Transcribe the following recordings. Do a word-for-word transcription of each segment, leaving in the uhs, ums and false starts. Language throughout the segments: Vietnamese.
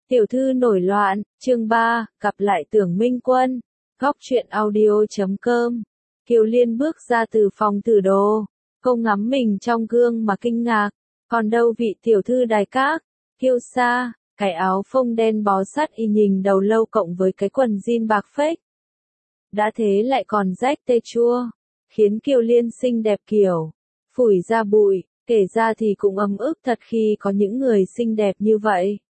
Tiểu thư nổi loạn, chương ba, gặp lại Tưởng Minh Quân, góc truyện audio chấm com. Kiều Liên bước ra từ phòng thử đồ, cô ngắm mình trong gương mà kinh ngạc, còn đâu vị tiểu thư đài các, kiêu sa, cái áo phông đen bó sát y nhìn đầu lâu cộng với cái quần jean bạc phếch. Đã thế lại còn rách tê chua, khiến Kiều Liên xinh đẹp kiểu, phủi ra bụi, kể ra thì cũng ấm ức thật khi có những người xinh đẹp như vậy.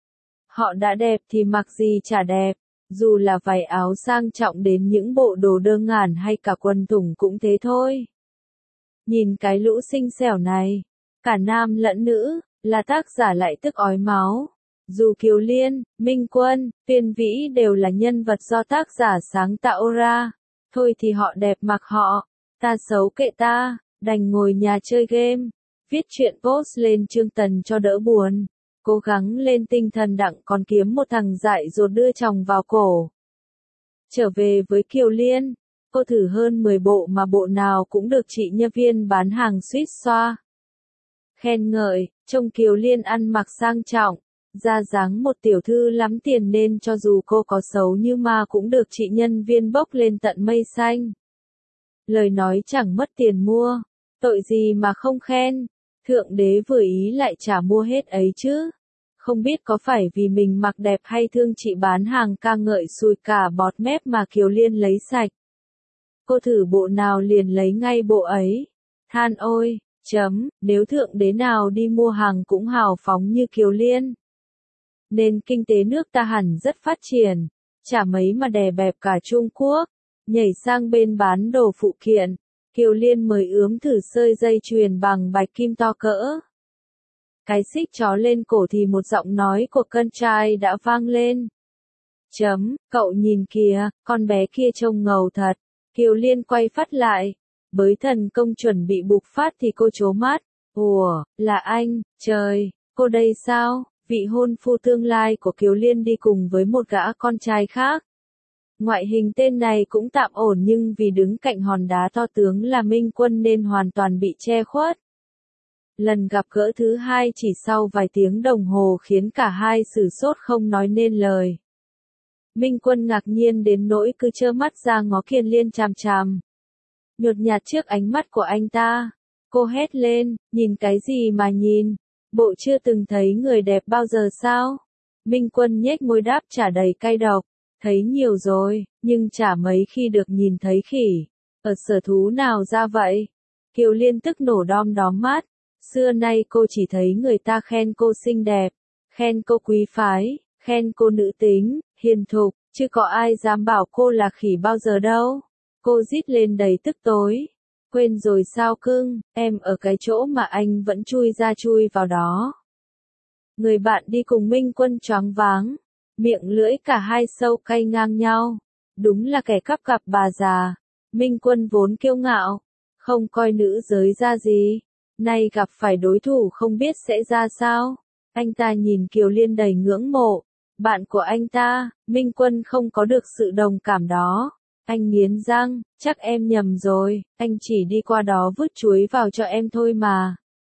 Họ đã đẹp thì mặc gì chả đẹp, dù là váy áo sang trọng đến những bộ đồ đơn giản hay cả quần thủng cũng thế thôi. Nhìn cái lũ xinh xẻo này, cả nam lẫn nữ, là tác giả lại tức ói máu. Dù Kiều Liên, Minh Quân, Tuyên Vĩ đều là nhân vật do tác giả sáng tạo ra, thôi thì họ đẹp mặc họ, ta xấu kệ ta, đành ngồi nhà chơi game, viết truyện post lên Chương Tần cho đỡ buồn. Cố gắng lên tinh thần đặng còn kiếm một thằng dại dột đưa chồng vào cổ. Trở về với Kiều Liên, cô thử hơn mười bộ mà bộ nào cũng được chị nhân viên bán hàng suýt xoa. Khen ngợi, trông Kiều Liên ăn mặc sang trọng, ra dáng một tiểu thư lắm tiền nên cho dù cô có xấu như ma cũng được chị nhân viên bốc lên tận mây xanh. Lời nói chẳng mất tiền mua, tội gì mà không khen. Thượng đế vừa ý lại chả mua hết ấy chứ. Không biết có phải vì mình mặc đẹp hay thương chị bán hàng ca ngợi xùi cả bọt mép mà Kiều Liên lấy sạch. Cô thử bộ nào liền lấy ngay bộ ấy. Than ôi, chấm, nếu thượng đế nào đi mua hàng cũng hào phóng như Kiều Liên. Nên kinh tế nước ta hẳn rất phát triển, chả mấy mà đè bẹp cả Trung Quốc. Nhảy sang bên bán đồ phụ kiện. Kiều Liên mới ướm thử sơi dây chuyền bằng bạch kim to cỡ. Cái xích chó lên cổ thì một giọng nói của con trai đã vang lên. Chấm, cậu nhìn kìa, con bé kia trông ngầu thật. Kiều Liên quay phát lại. Bới thần công chuẩn bị bục phát thì cô trố mắt. Ủa, là anh, trời, cô đây sao? Vị hôn phu tương lai của Kiều Liên đi cùng với một gã con trai khác. Ngoại hình tên này cũng tạm ổn nhưng vì đứng cạnh hòn đá to tướng là Minh Quân nên hoàn toàn bị che khuất. Lần gặp gỡ thứ hai chỉ sau vài tiếng đồng hồ khiến cả hai sửng sốt không nói nên lời. Minh Quân ngạc nhiên đến nỗi cứ trơ mắt ra ngó Kiều Liên chằm chằm. Nhột nhạt trước ánh mắt của anh ta, cô hét lên, nhìn cái gì mà nhìn, bộ chưa từng thấy người đẹp bao giờ sao? Minh Quân nhếch môi đáp trả đầy cay độc. Thấy nhiều rồi, nhưng chả mấy khi được nhìn thấy khỉ. Ở sở thú nào ra vậy? Kiều Liên tức nổ đom đóm mắt. Xưa nay cô chỉ thấy người ta khen cô xinh đẹp, khen cô quý phái, khen cô nữ tính, hiền thục, chứ có ai dám bảo cô là khỉ bao giờ đâu. Cô rít lên đầy tức tối. Quên rồi sao cưng, em ở cái chỗ mà anh vẫn chui ra chui vào đó. Người bạn đi cùng Minh Quân choáng váng. Miệng lưỡi cả hai sâu cay ngang nhau. Đúng là kẻ cắp cặp bà già. Minh Quân vốn kiêu ngạo, không coi nữ giới ra gì. Nay gặp phải đối thủ không biết sẽ ra sao. Anh ta nhìn Kiều Liên đầy ngưỡng mộ. Bạn của anh ta, Minh Quân không có được sự đồng cảm đó. Anh nghiến răng, chắc em nhầm rồi, anh chỉ đi qua đó vứt chuối vào cho em thôi mà.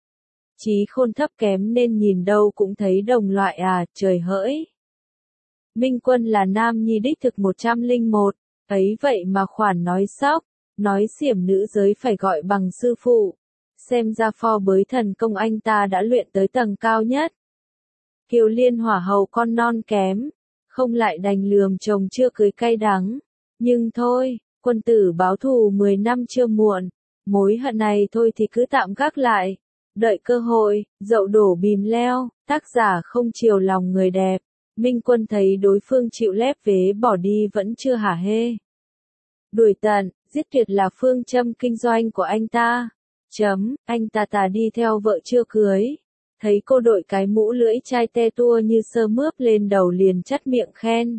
Trí khôn thấp kém nên nhìn đâu cũng thấy đồng loại à, trời hỡi. Minh Quân là nam nhi đích thực một trăm lẻ một, ấy vậy mà khoản nói sóc, nói xiểm nữ giới phải gọi bằng sư phụ. Xem ra pho bới thần công anh ta đã luyện tới tầng cao nhất. Kiều Liên hỏa hầu con non kém, không lại đành lườm chồng chưa cưới cay đắng. Nhưng thôi, quân tử báo thù mười năm chưa muộn, mối hận này thôi thì cứ tạm gác lại. Đợi cơ hội, dậu đổ bìm leo, tác giả không chiều lòng người đẹp. Minh Quân thấy đối phương chịu lép vế bỏ đi vẫn chưa hả hê. Đuổi tận, giết tuyệt là phương châm kinh doanh của anh ta. Chấm, anh ta tà đi theo vợ chưa cưới. Thấy cô đội cái mũ lưỡi chai te tua như sơ mướp lên đầu liền chắt miệng khen.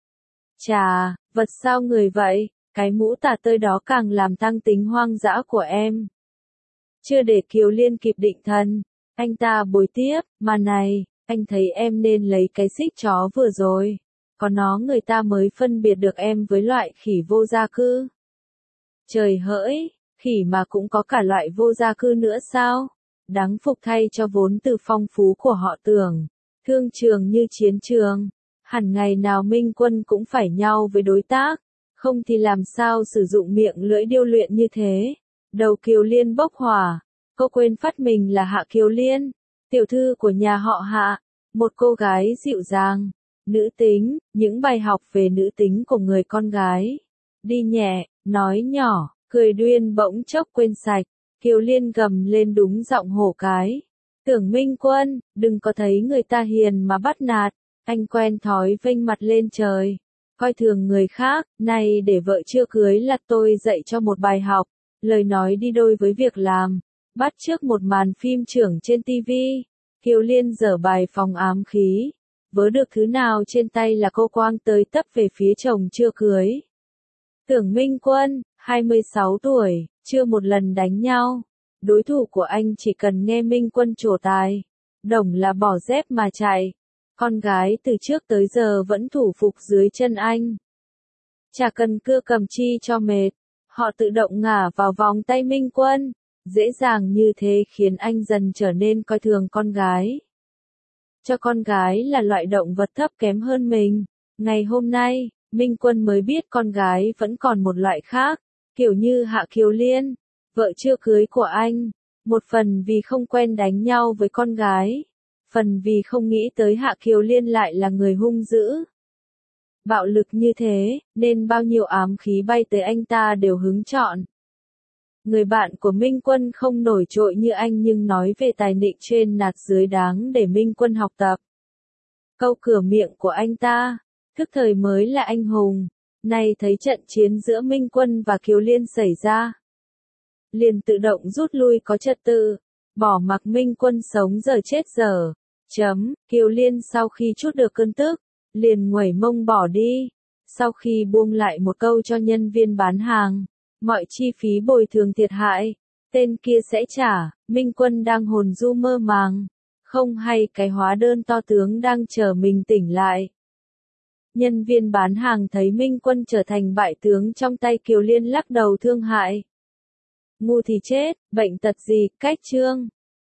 Chà, vật sao người vậy, cái mũ tà tơi đó càng làm tăng tính hoang dã của em. Chưa để Kiều Liên kịp định thần, anh ta bồi tiếp, mà này. Anh thấy em nên lấy cái xích chó vừa rồi. Có nó người ta mới phân biệt được em với loại khỉ vô gia cư. Trời hỡi, khỉ mà cũng có cả loại vô gia cư nữa sao? Đáng phục thay cho vốn từ phong phú của họ Tưởng. Thương trường như chiến trường, hẳn ngày nào Minh Quân cũng phải nhau với đối tác, không thì làm sao sử dụng miệng lưỡi điêu luyện như thế. Đầu Kiều Liên bốc hỏa, cô quên phát mình là Hạ Kiều Liên, tiểu thư của nhà họ Hạ, một cô gái dịu dàng, nữ tính, những bài học về nữ tính của người con gái. Đi nhẹ, nói nhỏ, cười đuyên bỗng chốc quên sạch, Kiều Liên gầm lên đúng giọng hổ cái. Tưởng Minh Quân, đừng có thấy người ta hiền mà bắt nạt, anh quen thói vênh mặt lên trời, coi thường người khác, này để vợ chưa cưới là tôi dạy cho một bài học, lời nói đi đôi với việc làm, bắt chước một màn phim trưởng trên tivi. Kiều Liên giở bài phòng ám khí, vớ được thứ nào trên tay là cô quang tới tấp về phía chồng chưa cưới. Tưởng Minh Quân, hai mươi sáu tuổi, chưa một lần đánh nhau. Đối thủ của anh chỉ cần nghe Minh Quân trổ tài, đồng là bỏ dép mà chạy. Con gái từ trước tới giờ vẫn thủ phục dưới chân anh. Chả cần cưa cầm chi cho mệt, họ tự động ngả vào vòng tay Minh Quân. Dễ dàng như thế khiến anh dần trở nên coi thường con gái. Cho con gái là loại động vật thấp kém hơn mình. Ngày hôm nay, Minh Quân mới biết con gái vẫn còn một loại khác, kiểu như Hạ Kiều Liên, vợ chưa cưới của anh. Một phần vì không quen đánh nhau với con gái, phần vì không nghĩ tới Hạ Kiều Liên lại là người hung dữ, bạo lực như thế, nên bao nhiêu ám khí bay tới anh ta đều hứng chọn. Người bạn của Minh Quân không nổi trội như anh nhưng nói về tài nịnh trên nạt dưới đáng để Minh Quân học tập. Câu cửa miệng của anh ta, thức thời mới là anh hùng. Nay thấy trận chiến giữa Minh Quân và Kiều Liên xảy ra, liền tự động rút lui có trật tự, bỏ mặc Minh Quân sống giờ chết giờ. Chấm, Kiều Liên sau khi trút được cơn tức, liền nguẩy mông bỏ đi. Sau khi buông lại một câu cho nhân viên bán hàng, mọi chi phí bồi thường thiệt hại, tên kia sẽ trả. Minh Quân đang hồn du mơ màng, không hay cái hóa đơn to tướng đang chờ mình tỉnh lại. Nhân viên bán hàng thấy Minh Quân trở thành bại tướng trong tay Kiều Liên lắc đầu thương hại. Ngu thì chết, bệnh tật gì, cách chương.